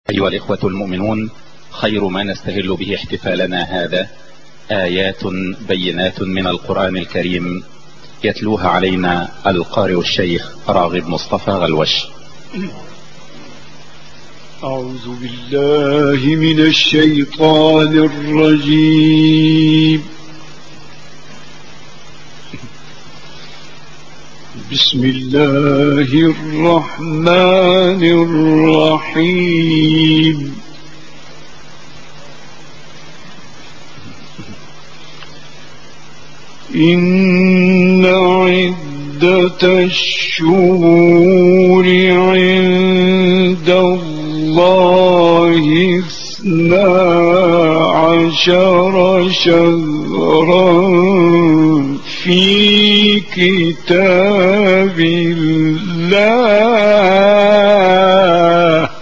أيها الإخوة المؤمنون، خير ما نستهل به احتفالنا هذا آيات بينات من القرآن الكريم يتلوها علينا القارئ الشيخ راغب مصطفى غلوش. أعوذ بالله من الشيطان الرجيم. بسم الله الرحمن الرحيم. إن عدة الشهور عند الله 12 شهرا في كتاب الله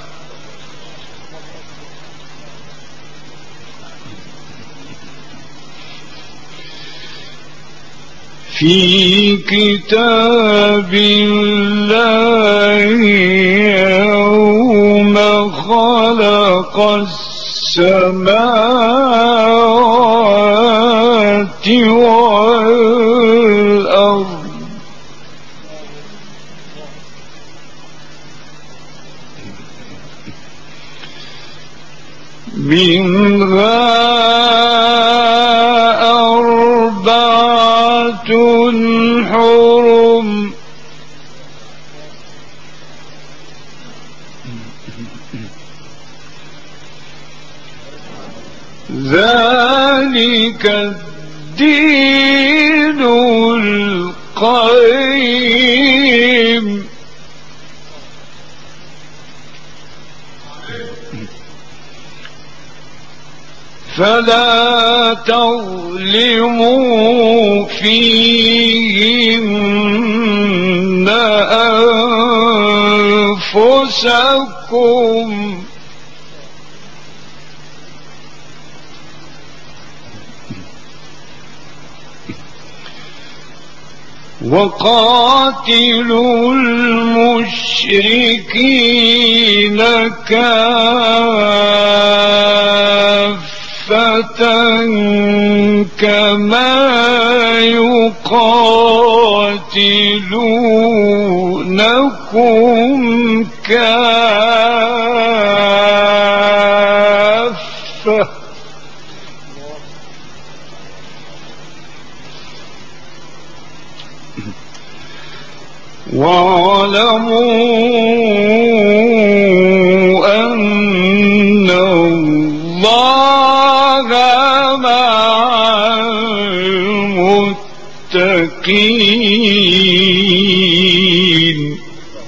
يوم خلق السماوات والأرض منها 4 حرم ذلك الدين القيم فلا تظلموا فيهن أنفسكم وقاتلوا المشركين كافة كما يقاتلونكم كافة واعلموا أن الله مع المتقين.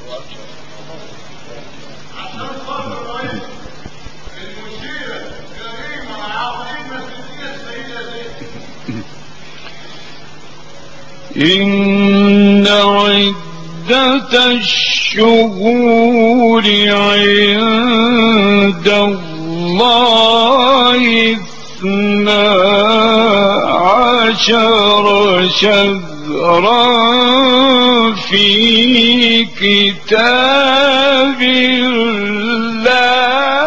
إن عدة الشهور عند الله 12 شهرا في كتاب الله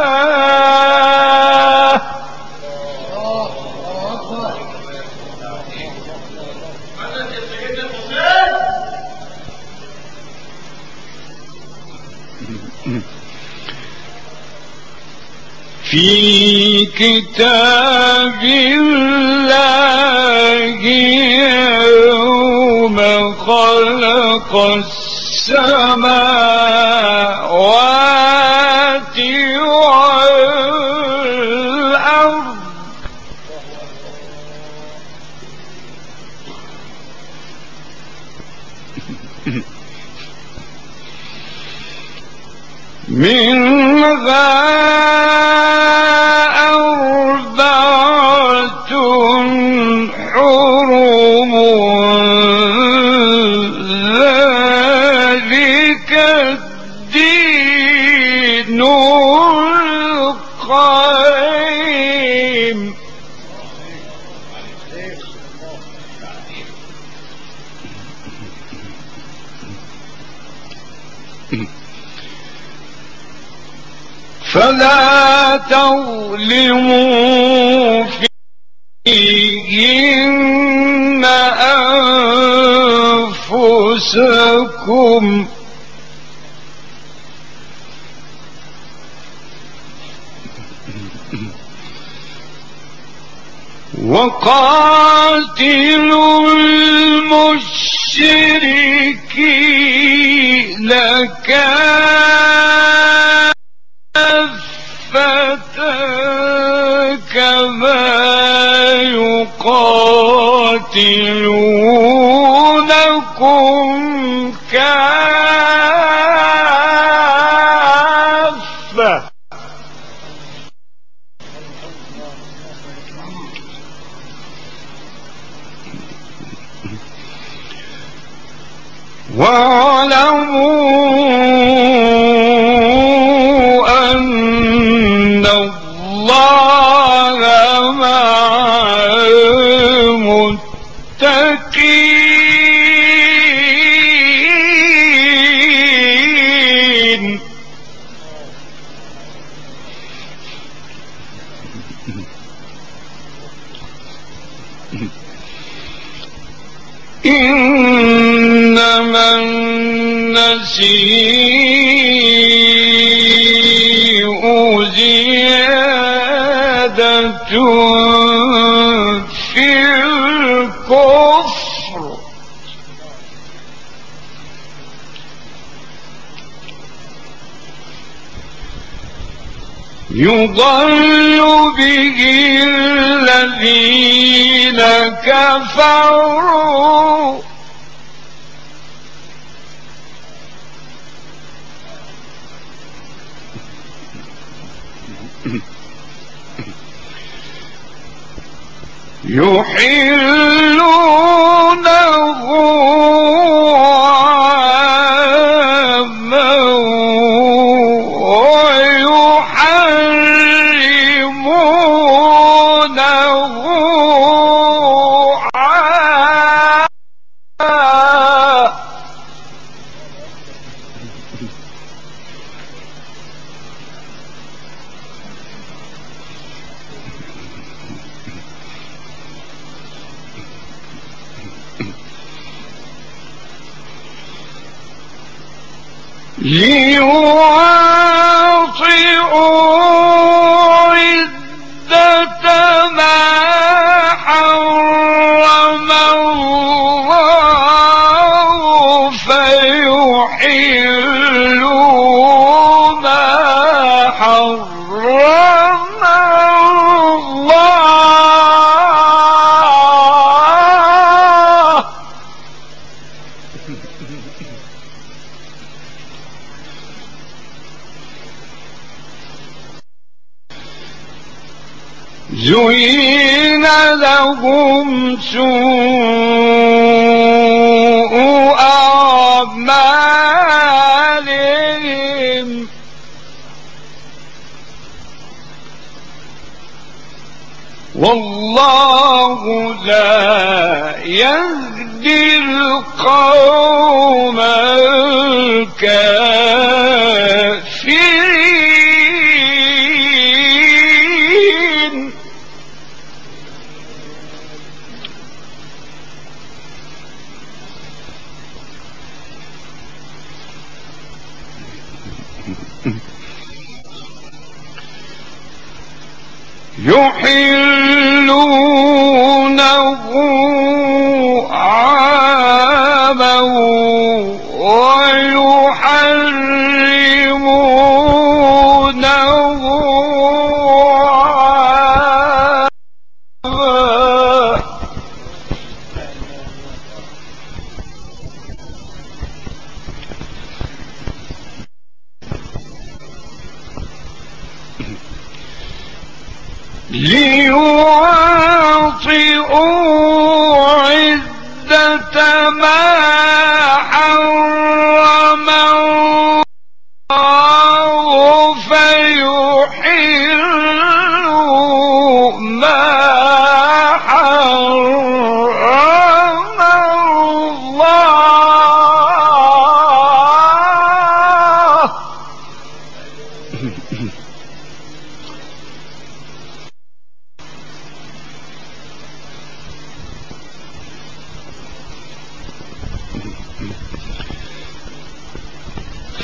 يوم خلق السماوات والأرض منها 4 حرم ذلك الدين القيم. فلا تظلموا فيهن أنفسكم وقاتلوا المشركين كافة كما يقاتلونكم كافة واعلموا أن الله مع المتقين. إنما النسيء زيادة في الكفر يضل به الذين كفروا يحلونه عاما ويحرمونه عاما ليواطئوا عدة ما حرم الله فيحلوا ما حرم الله زين لهم سوء أعمالهم والله لا يهدي القوم الكافرين. يحلونه عاما ويحرمونه عاما ليواطئوا عدة ما حرم الله فيحلوا ما حرم الله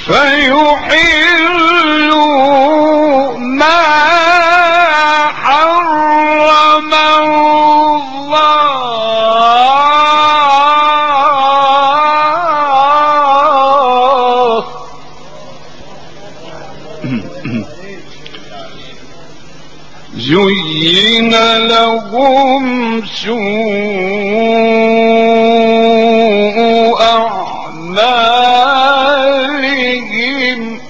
فيحلوا ما حرم الله. زين لهم سوء أعمالهم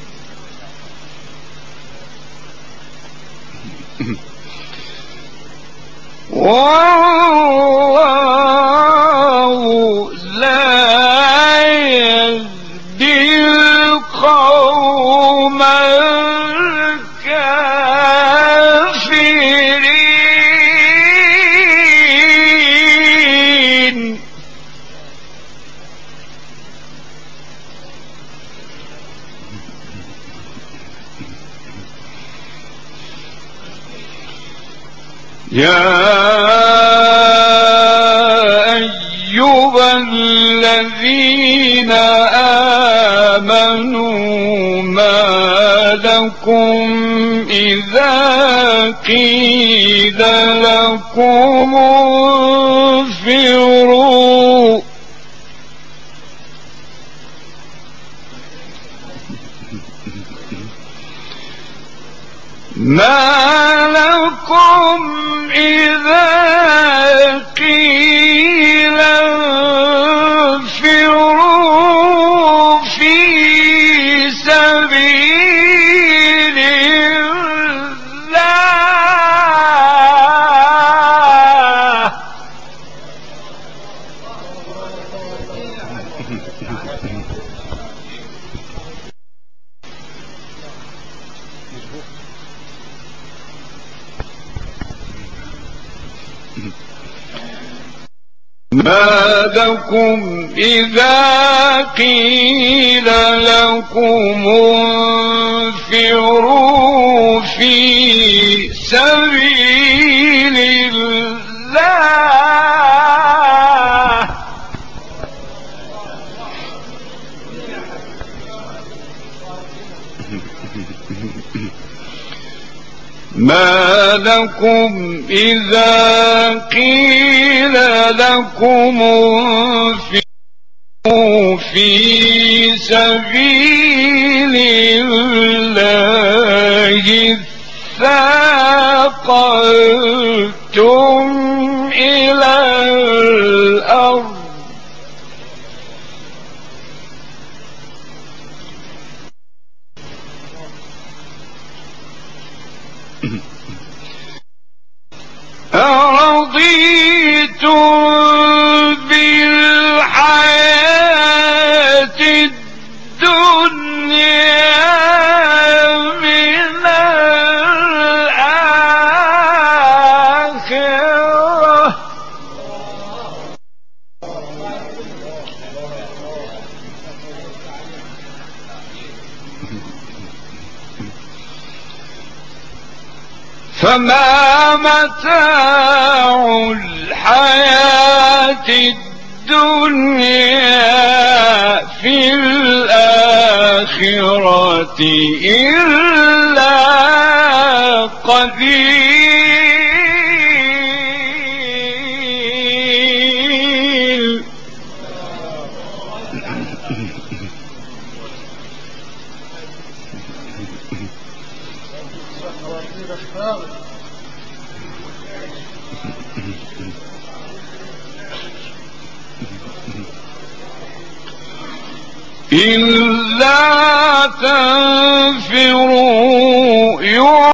والله لا يهدي القوم الكافرين. يا أيها الذين آمنوا ما لكم إذا قيل لكم انفروا ما لكم إذا قيل انفروا في سبيل الله ما لكم إذا قيل لكم انفروا في سبيل الله ما لكم إذا قيل لكم انفروا في سبيل الله اثاقلتم إلى الأرض أرضيتم بالحياة الدنيا من الآخرة فما متاع الحياة الدنيا في الآخرة إلا قليل. إلا تنفروا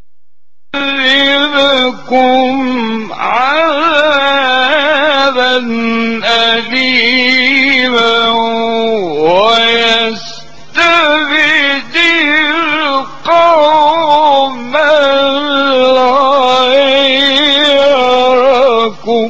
يعذبكم عذابا أليما ويستبدل قوما غيركم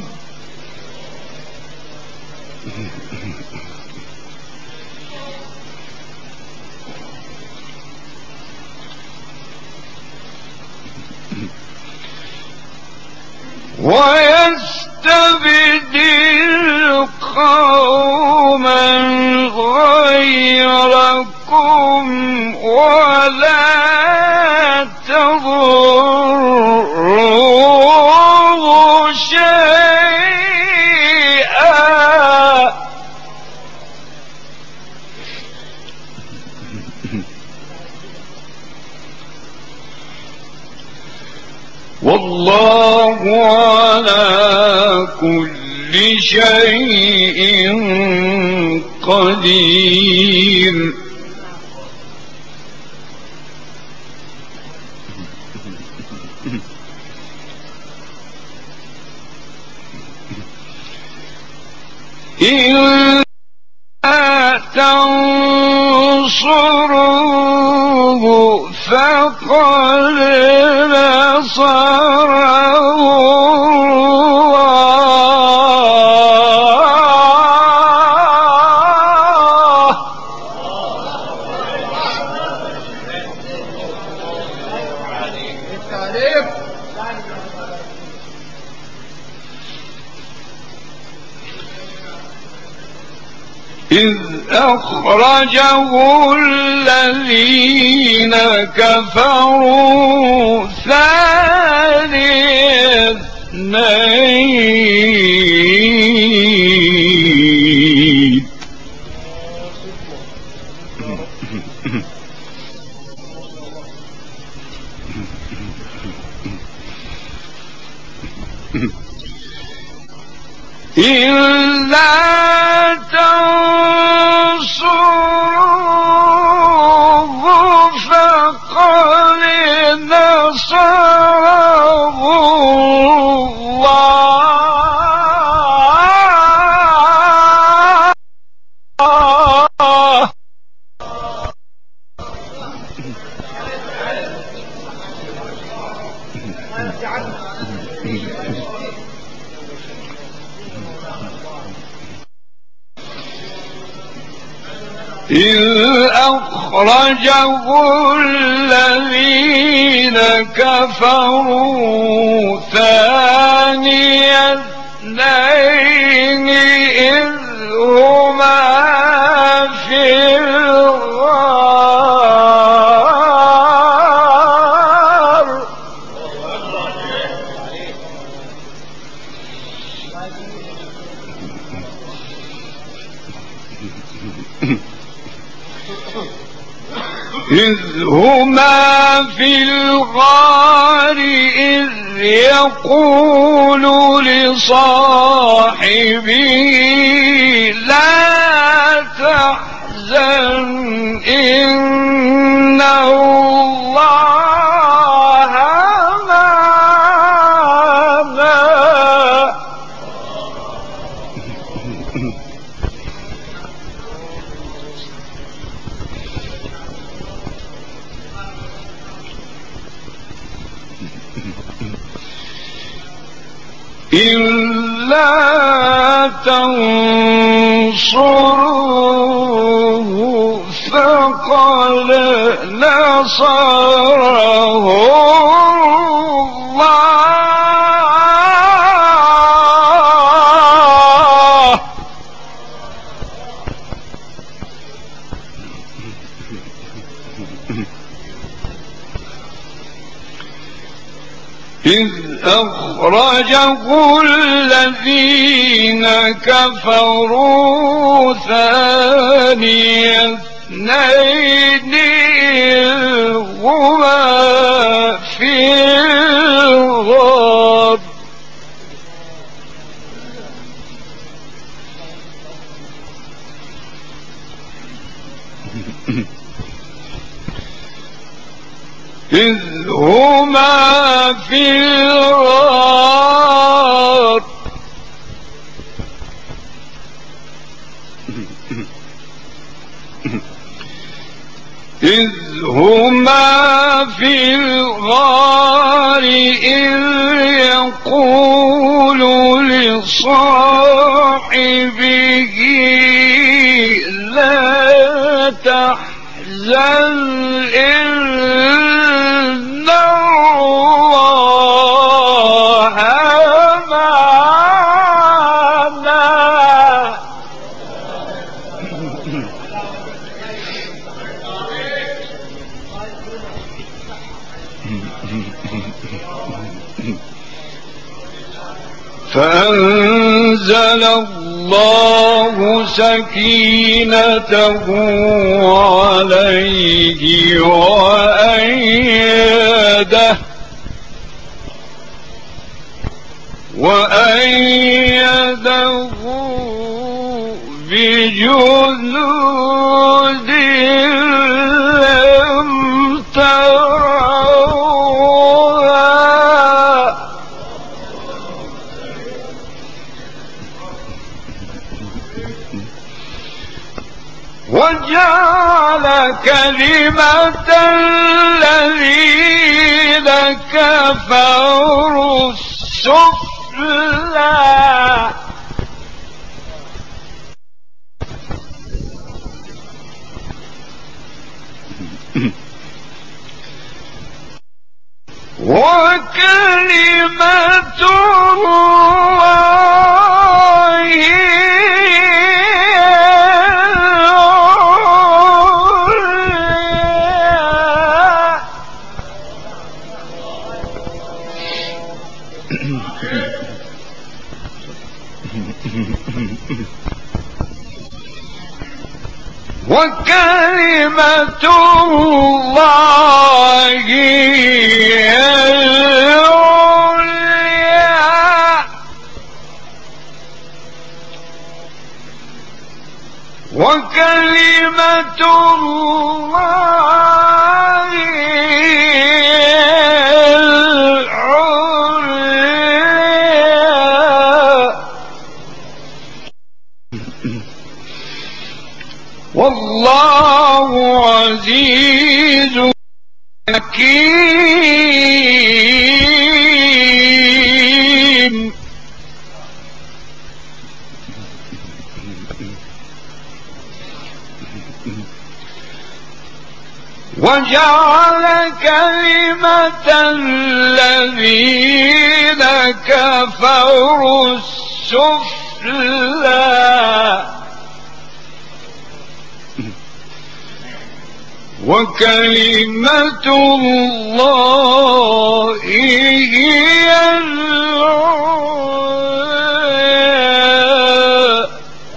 ويستبدل قوما غيركم ولا تضروه شيئا والله على كل شيء قدير. إن تنصروه فقد نصره إذ أخرجه الذين كفروا ثاني اثنين إلا تنصروه فقد نصره الله إذ أخرجه الذين كفروا ثاني اثنين إذ هما في الغار إذ هما في الغار إذ يقول لصاحبه لا تحزن إن الله معنا إلا تنصروه فقد نصره الله إذ أخرجه الذين كفروا ثاني اثنين إذ هما في الغار إذ هما في الغار إذ هما في الغار إذ يقول لصاحبه لا تحزن إن الله معنا فأنزل الله سكينته عليه وأيده بجنود لم تروها وجعل كلمة الذين كفروا السفلى وكلمة الله وكلمة الله العليا وكلمة الله والله عزيز حكيم وجعل كلمة الذين كفروا السفلى وكلمة الله هي العليا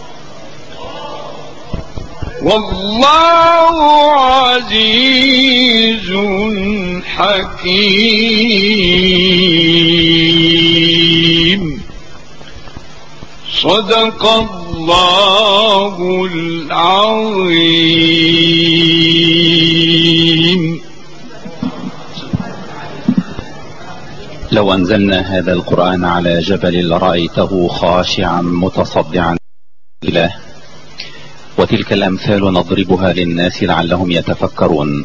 والله عزيز حكيم صدق الله العظيم. لو أنزلنا هذا القرآن على جبل لرأيته خاشعا متصدعا لله، وتلك الأمثال نضربها للناس لعلهم يتفكرون.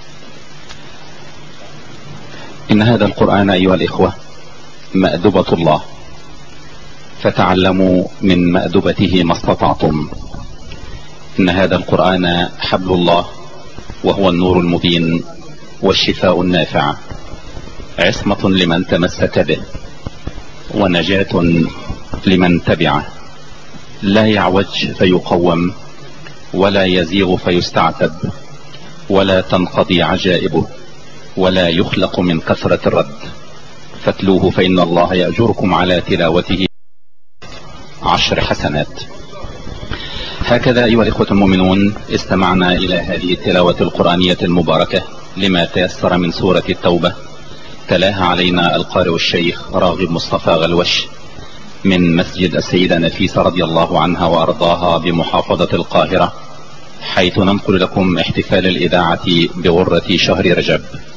إن هذا القرآن أيها الإخوة مأدبة الله، فتعلموا من مأدبته ما استطعتم. إن هذا القرآن حبل الله، وهو النور المبين والشفاء النافع، عصمة لمن تمسك به ونجاة لمن تبعه، لا يعوج فيقوم ولا يزيغ فيستعتب ولا تنقضي عجائبه ولا يخلق من كثرة الرد. فاتلوه فإن الله يأجركم على تلاوته 10 حسنات. هكذا أيها الإخوة المؤمنون استمعنا إلى هذه التلاوة القرآنية المباركة لما تيسر من سورة التوبة، تلاها علينا القارئ الشيخ راغب مصطفى غلوش من مسجد السيدة نفيسة رضي الله عنها وأرضاها بمحافظة القاهرة، حيث ننقل لكم احتفال الإذاعة بغرة شهر رجب.